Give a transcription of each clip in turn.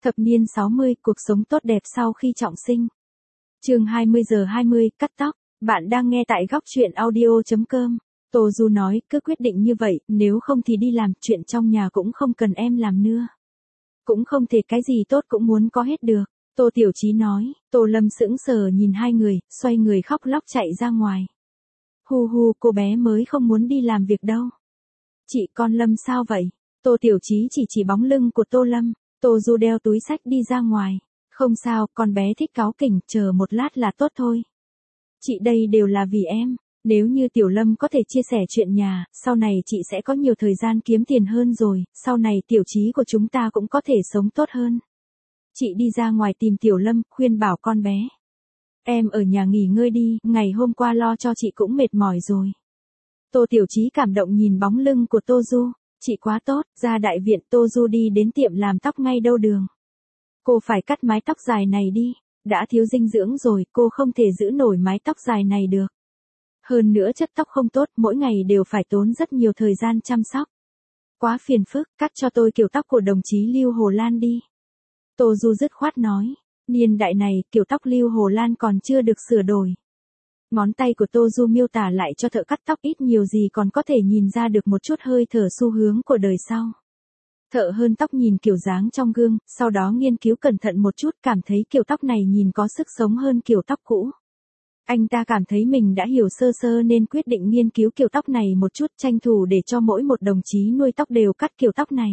Thập niên 60, cuộc sống tốt đẹp sau khi trọng sinh. Chương 20:20, cắt tóc. Bạn đang nghe tại góc truyện audio.com. Tô Du nói, cứ quyết định như vậy, nếu không thì đi làm, chuyện trong nhà cũng không cần em làm nữa. Cũng không thể cái gì tốt cũng muốn có hết được. Tô Tiểu Chí nói. Tô Lâm sững sờ nhìn hai người, xoay người khóc lóc chạy ra ngoài. Hu hu, cô bé mới không muốn đi làm việc đâu. Chị con Lâm sao vậy? Tô Tiểu Chí chỉ bóng lưng của Tô Lâm. Tô Du đeo túi xách đi ra ngoài. Không sao, con bé thích cáu kỉnh, chờ một lát là tốt thôi. Chị đây đều là vì em. Nếu như Tiểu Lâm có thể chia sẻ chuyện nhà, sau này chị sẽ có nhiều thời gian kiếm tiền hơn rồi, sau này Tiểu Chí của chúng ta cũng có thể sống tốt hơn. Chị đi ra ngoài tìm Tiểu Lâm, khuyên bảo con bé. Em ở nhà nghỉ ngơi đi, ngày hôm qua lo cho chị cũng mệt mỏi rồi. Tô Tiểu Chí cảm động nhìn bóng lưng của Tô Du. Chị quá tốt, ra đại viện. Tô Du đi đến tiệm làm tóc ngay đầu đường. Cô phải cắt mái tóc dài này đi, đã thiếu dinh dưỡng rồi, cô không thể giữ nổi mái tóc dài này được. Hơn nữa chất tóc không tốt, mỗi ngày đều phải tốn rất nhiều thời gian chăm sóc. Quá phiền phức, cắt cho tôi kiểu tóc của đồng chí Lưu Hồ Lan đi. Tô Du dứt khoát nói, niên đại này, kiểu tóc Lưu Hồ Lan còn chưa được sửa đổi. Ngón tay của Tô Du miêu tả lại cho thợ cắt tóc ít nhiều gì còn có thể nhìn ra được một chút hơi thở xu hướng của đời sau. Thợ hơn tóc nhìn kiểu dáng trong gương, sau đó nghiên cứu cẩn thận một chút, cảm thấy kiểu tóc này nhìn có sức sống hơn kiểu tóc cũ. Anh ta cảm thấy mình đã hiểu sơ sơ nên quyết định nghiên cứu kiểu tóc này một chút, tranh thủ để cho mỗi một đồng chí nuôi tóc đều cắt kiểu tóc này.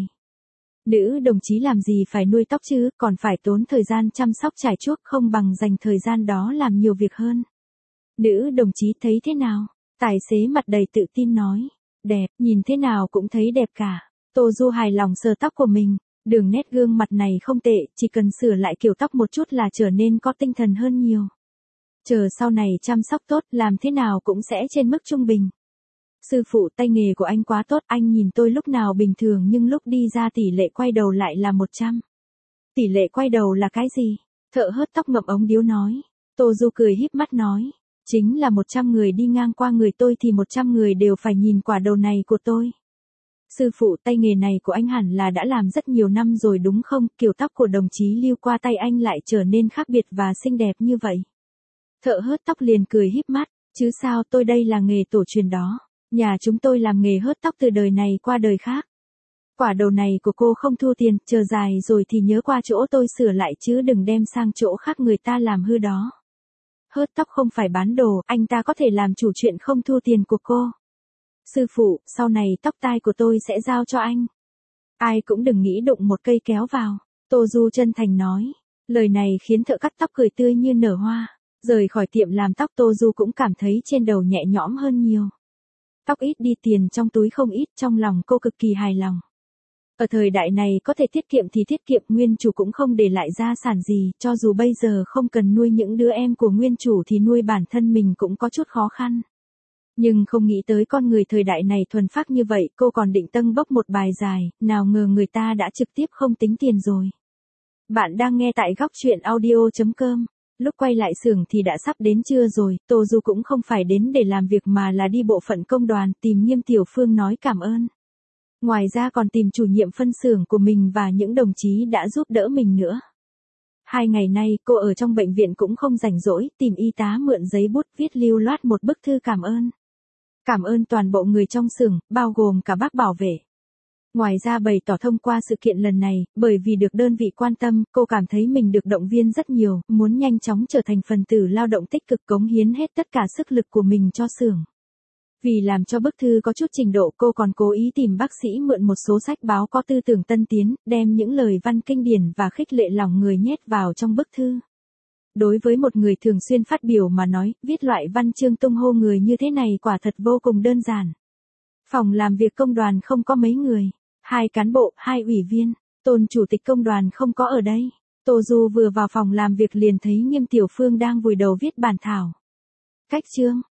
Nữ đồng chí làm gì phải nuôi tóc chứ, còn phải tốn thời gian chăm sóc chải chuốt, không bằng dành thời gian đó làm nhiều việc hơn. Nữ đồng chí thấy thế nào? Tài xế mặt đầy tự tin nói. Đẹp, nhìn thế nào cũng thấy đẹp cả. Tô Du hài lòng sờ tóc của mình. Đường nét gương mặt này không tệ, chỉ cần sửa lại kiểu tóc một chút là trở nên có tinh thần hơn nhiều. Chờ sau này chăm sóc tốt, làm thế nào cũng sẽ trên mức trung bình. Sư phụ, tay nghề của anh quá tốt, anh nhìn tôi lúc nào bình thường nhưng lúc đi ra tỷ lệ quay đầu lại là 100. Tỷ lệ quay đầu là cái gì? Thợ hớt tóc ngậm ống điếu nói. Tô Du cười híp mắt nói. Chính là 100 người đi ngang qua người tôi thì 100 người đều phải nhìn quả đầu này của tôi. Sư phụ, tay nghề này của anh hẳn là đã làm rất nhiều năm rồi đúng không? Kiểu tóc của đồng chí Lưu qua tay anh lại trở nên khác biệt và xinh đẹp như vậy. Thợ hớt tóc liền cười híp mắt. Chứ sao, tôi đây là nghề tổ truyền đó. Nhà chúng tôi làm nghề hớt tóc từ đời này qua đời khác. Quả đầu này của cô không thu tiền, chờ dài rồi thì nhớ qua chỗ tôi sửa lại chứ đừng đem sang chỗ khác người ta làm hư đó. Hớt tóc không phải bán đồ, anh ta có thể làm chủ chuyện không thu tiền của cô. Sư phụ, sau này tóc tai của tôi sẽ giao cho anh. Ai cũng đừng nghĩ đụng một cây kéo vào. Tô Du chân thành nói. Lời này khiến thợ cắt tóc cười tươi như nở hoa. Rời khỏi tiệm làm tóc, Tô Du cũng cảm thấy trên đầu nhẹ nhõm hơn nhiều. Tóc ít đi, tiền trong túi không ít, trong lòng cô cực kỳ hài lòng. Ở thời đại này có thể tiết kiệm thì tiết kiệm, nguyên chủ cũng không để lại gia sản gì, cho dù bây giờ không cần nuôi những đứa em của nguyên chủ thì nuôi bản thân mình cũng có chút khó khăn. Nhưng không nghĩ tới con người thời đại này thuần phác như vậy, cô còn định tâng bốc một bài dài, nào ngờ người ta đã trực tiếp không tính tiền rồi. Bạn đang nghe tại góc truyện audio.com. Lúc quay lại xưởng thì đã sắp đến trưa rồi, Tô Du cũng không phải đến để làm việc mà là đi bộ phận công đoàn, tìm Nghiêm Tiểu Phương nói cảm ơn. Ngoài ra còn tìm chủ nhiệm phân xưởng của mình và những đồng chí đã giúp đỡ mình nữa. 2 ngày nay, cô ở trong bệnh viện cũng không rảnh rỗi, tìm y tá mượn giấy bút viết lưu loát một bức thư cảm ơn. Cảm ơn toàn bộ người trong xưởng, bao gồm cả bác bảo vệ. Ngoài ra bày tỏ thông qua sự kiện lần này, bởi vì được đơn vị quan tâm, cô cảm thấy mình được động viên rất nhiều, muốn nhanh chóng trở thành phần tử lao động tích cực, cống hiến hết tất cả sức lực của mình cho xưởng. Vì làm cho bức thư có chút trình độ, cô còn cố ý tìm bác sĩ mượn một số sách báo có tư tưởng tân tiến, đem những lời văn kinh điển và khích lệ lòng người nhét vào trong bức thư. Đối với một người thường xuyên phát biểu mà nói, viết loại văn chương tung hô người như thế này quả thật vô cùng đơn giản. Phòng làm việc công đoàn không có mấy người, 2 cán bộ, 2 ủy viên, Tôn chủ tịch công đoàn không có ở đây. Tô Du vừa vào phòng làm việc liền thấy Nghiêm Tiểu Phương đang vùi đầu viết bản thảo. Cách chương,